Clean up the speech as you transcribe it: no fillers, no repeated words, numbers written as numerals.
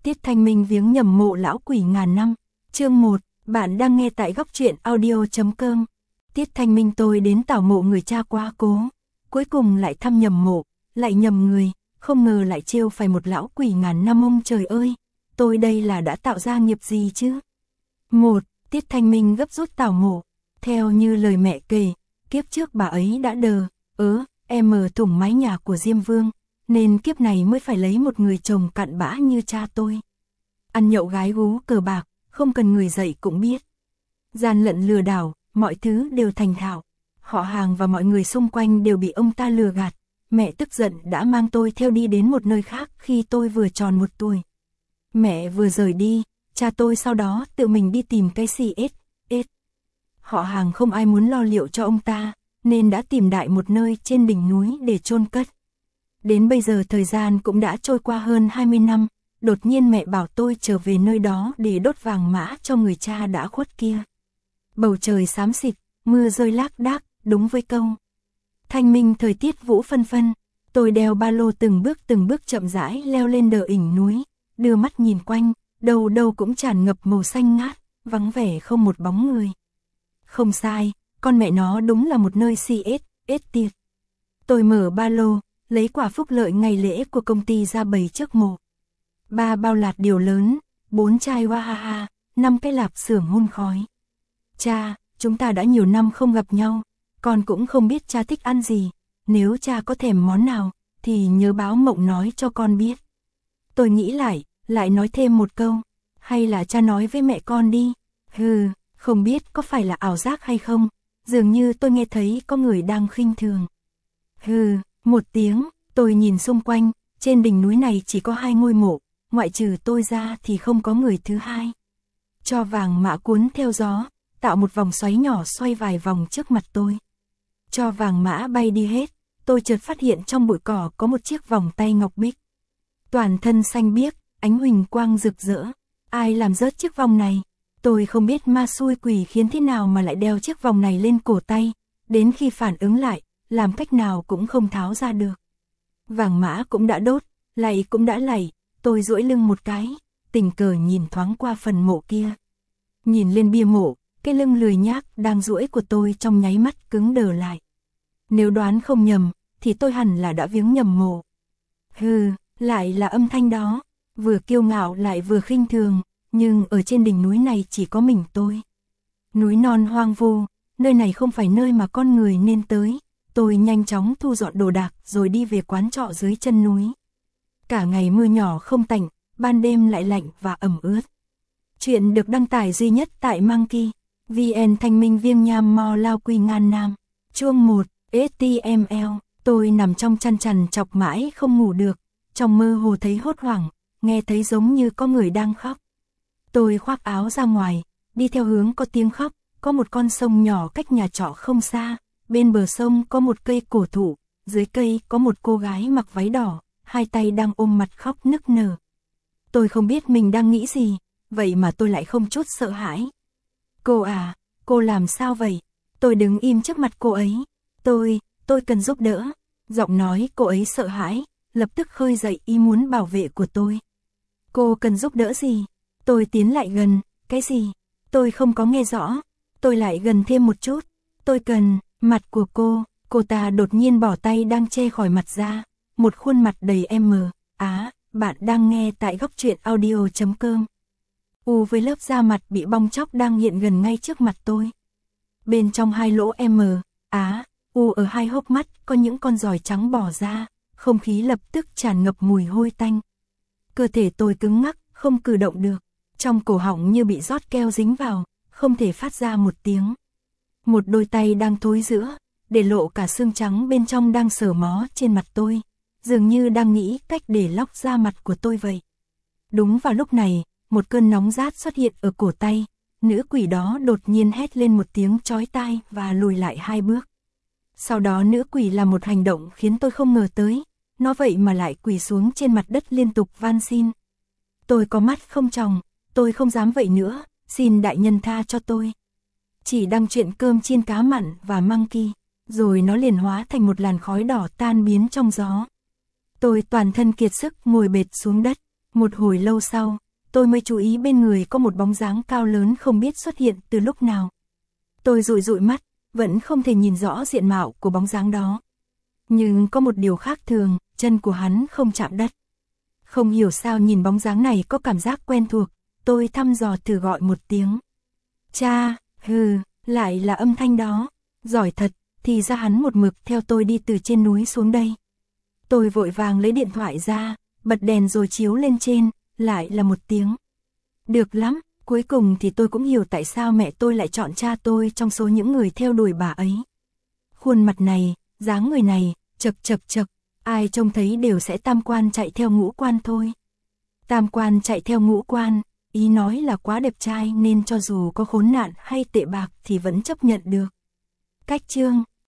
Tiết Thanh Minh viếng nhầm mộ lão quỷ ngàn năm. Chương 1, bạn đang nghe tại góc truyện audio.com. Tiết Thanh Minh tôi đến tảo mộ người cha quá cố, cuối cùng lại thăm nhầm mộ, lại nhầm người, không ngờ lại trêu phải một lão quỷ ngàn năm. Ông trời ơi, tôi đây là đã tạo ra nghiệp gì chứ? 1. Tiết Thanh Minh gấp rút tảo mộ. Theo như lời mẹ kể, kiếp trước bà ấy đã thủng mái nhà của Diêm Vương, nên kiếp này mới phải lấy một người chồng cặn bã như cha tôi. Ăn nhậu gái gú cờ bạc, không cần người dạy cũng biết. Gian lận lừa đảo, mọi thứ đều thành thạo. Họ hàng và mọi người xung quanh đều bị ông ta lừa gạt. Mẹ tức giận đã mang tôi theo đi đến một nơi khác khi tôi vừa tròn 1 tuổi. Mẹ vừa rời đi, cha tôi sau đó tự mình đi tìm cái CS. Họ hàng không ai muốn lo liệu cho ông ta, nên đã tìm đại một nơi trên đỉnh núi để chôn cất. Đến bây giờ thời gian cũng đã trôi qua hơn 20 năm, đột nhiên mẹ bảo tôi trở về nơi đó để đốt vàng mã cho người cha đã khuất kia. Bầu trời xám xịt, mưa rơi lác đác, đúng với câu Thanh Minh thời tiết vũ phân phân. Tôi đeo ba lô từng bước chậm rãi leo lên đỉnh núi, đưa mắt nhìn quanh, đâu đâu cũng tràn ngập màu xanh ngát, vắng vẻ không một bóng người. Không sai, con mẹ nó đúng là một nơi CS tiệt. Tôi mở ba lô, lấy quả phúc lợi ngày lễ của công ty ra bày trước mộ. 3 bao lạt điều lớn, 4 chai Wahaha, 5 cái lạp xưởng hun khói. Cha, chúng ta đã nhiều năm không gặp nhau, con cũng không biết cha thích ăn gì, nếu cha có thèm món nào, thì nhớ báo Mộng nói cho con biết. Tôi nghĩ lại nói thêm một câu, hay là cha nói với mẹ con đi. Không biết có phải là ảo giác hay không, dường như tôi nghe thấy có người đang khinh thường. Một tiếng, tôi nhìn xung quanh, trên đỉnh núi này chỉ có 2 ngôi mộ, ngoại trừ tôi ra thì không có người thứ hai. Cho vàng mã cuốn theo gió, tạo một vòng xoáy nhỏ xoay vài vòng trước mặt tôi. Cho vàng mã bay đi hết, tôi chợt phát hiện trong bụi cỏ có một chiếc vòng tay ngọc bích. Toàn thân xanh biếc, ánh huỳnh quang rực rỡ. Ai làm rớt chiếc vòng này? Tôi không biết ma xui quỷ khiến thế nào mà lại đeo chiếc vòng này lên cổ tay, đến khi phản ứng lại, làm cách nào cũng không tháo ra được. Vàng mã cũng đã đốt, lạy cũng đã lạy, tôi duỗi lưng một cái, tình cờ nhìn thoáng qua phần mộ kia. Nhìn lên bia mộ, cái lưng lười nhác đang duỗi của tôi trong nháy mắt cứng đờ lại. Nếu đoán không nhầm, thì tôi hẳn là đã viếng nhầm mộ. Lại là âm thanh đó, vừa kiêu ngạo lại vừa khinh thường, nhưng ở trên đỉnh núi này chỉ có mình tôi. Núi non hoang vu, nơi này không phải nơi mà con người nên tới. Tôi nhanh chóng thu dọn đồ đạc rồi đi về quán trọ dưới chân núi. Cả ngày mưa nhỏ không tạnh, ban đêm lại lạnh và ẩm ướt. Chuyện được đăng tải duy nhất tại Monkey VN. Thanh Minh viêng nham mo lao quy ngan nam. Chương 1, HTML. Tôi nằm trong chăn trằn chọc mãi không ngủ được, trong mơ hồ thấy hốt hoảng, nghe thấy giống như có người đang khóc. Tôi khoác áo ra ngoài, đi theo hướng có tiếng khóc, có một con sông nhỏ cách nhà trọ không xa, bên bờ sông có một cây cổ thụ, dưới cây có một cô gái mặc váy đỏ, 2 tay đang ôm mặt khóc nức nở. Tôi không biết mình đang nghĩ gì, vậy mà tôi lại không chút sợ hãi. Cô à, cô làm sao vậy? Tôi đứng im trước mặt cô ấy. Tôi cần giúp đỡ. Giọng nói cô ấy sợ hãi, lập tức khơi dậy ý muốn bảo vệ của tôi. Cô cần giúp đỡ gì? Tôi tiến lại gần, cái gì? Tôi không có nghe rõ. Tôi lại gần thêm một chút. Tôi cần mặt của cô ta đột nhiên bỏ tay đang che khỏi mặt ra, một khuôn mặt đầy bạn đang nghe tại góc truyện audio.com. Với lớp da mặt bị bong tróc đang hiện gần ngay trước mặt tôi. Bên trong 2 lỗ ở 2 hốc mắt có những con giòi trắng bò ra, không khí lập tức tràn ngập mùi hôi tanh. Cơ thể tôi cứng ngắc, không cử động được, trong cổ họng như bị rót keo dính vào, không thể phát ra một tiếng. Một đôi tay đang thối rữa, để lộ cả xương trắng bên trong đang sờ mó trên mặt tôi, dường như đang nghĩ cách để lóc da mặt của tôi vậy. Đúng vào lúc này, một cơn nóng rát xuất hiện ở cổ tay, nữ quỷ đó đột nhiên hét lên một tiếng chói tai và lùi lại 2 bước. Sau đó nữ quỷ làm một hành động khiến tôi không ngờ tới, nó vậy mà lại quỳ xuống trên mặt đất liên tục van xin. Tôi có mắt không tròng, tôi không dám vậy nữa, xin đại nhân tha cho tôi. Chỉ đăng chuyện cơm chiên cá mặn và Monkey, rồi nó liền hóa thành một làn khói đỏ tan biến trong gió. Tôi toàn thân kiệt sức ngồi bệt xuống đất, Một hồi lâu sau, tôi mới chú ý bên người có một bóng dáng cao lớn không biết xuất hiện từ lúc nào. Tôi dụi dụi mắt, vẫn không thể nhìn rõ diện mạo của bóng dáng đó. Nhưng có một điều khác thường, chân của hắn không chạm đất. Không hiểu sao nhìn bóng dáng này có cảm giác quen thuộc, tôi thăm dò thử gọi một tiếng. Cha, hừ, lại là âm thanh đó. Giỏi thật, thì ra hắn một mực theo tôi đi từ trên núi xuống đây. Tôi vội vàng lấy điện thoại ra, bật đèn rồi chiếu lên trên, lại là một tiếng. Được lắm, cuối cùng thì tôi cũng hiểu tại sao mẹ tôi lại chọn cha tôi trong số những người theo đuổi bà ấy. Khuôn mặt này, dáng người này, chật, ai trông thấy đều sẽ tam quan chạy theo ngũ quan thôi. Tam quan chạy theo ngũ quan, ý nói là quá đẹp trai nên cho dù có khốn nạn hay tệ bạc thì vẫn chấp nhận được. Cách chương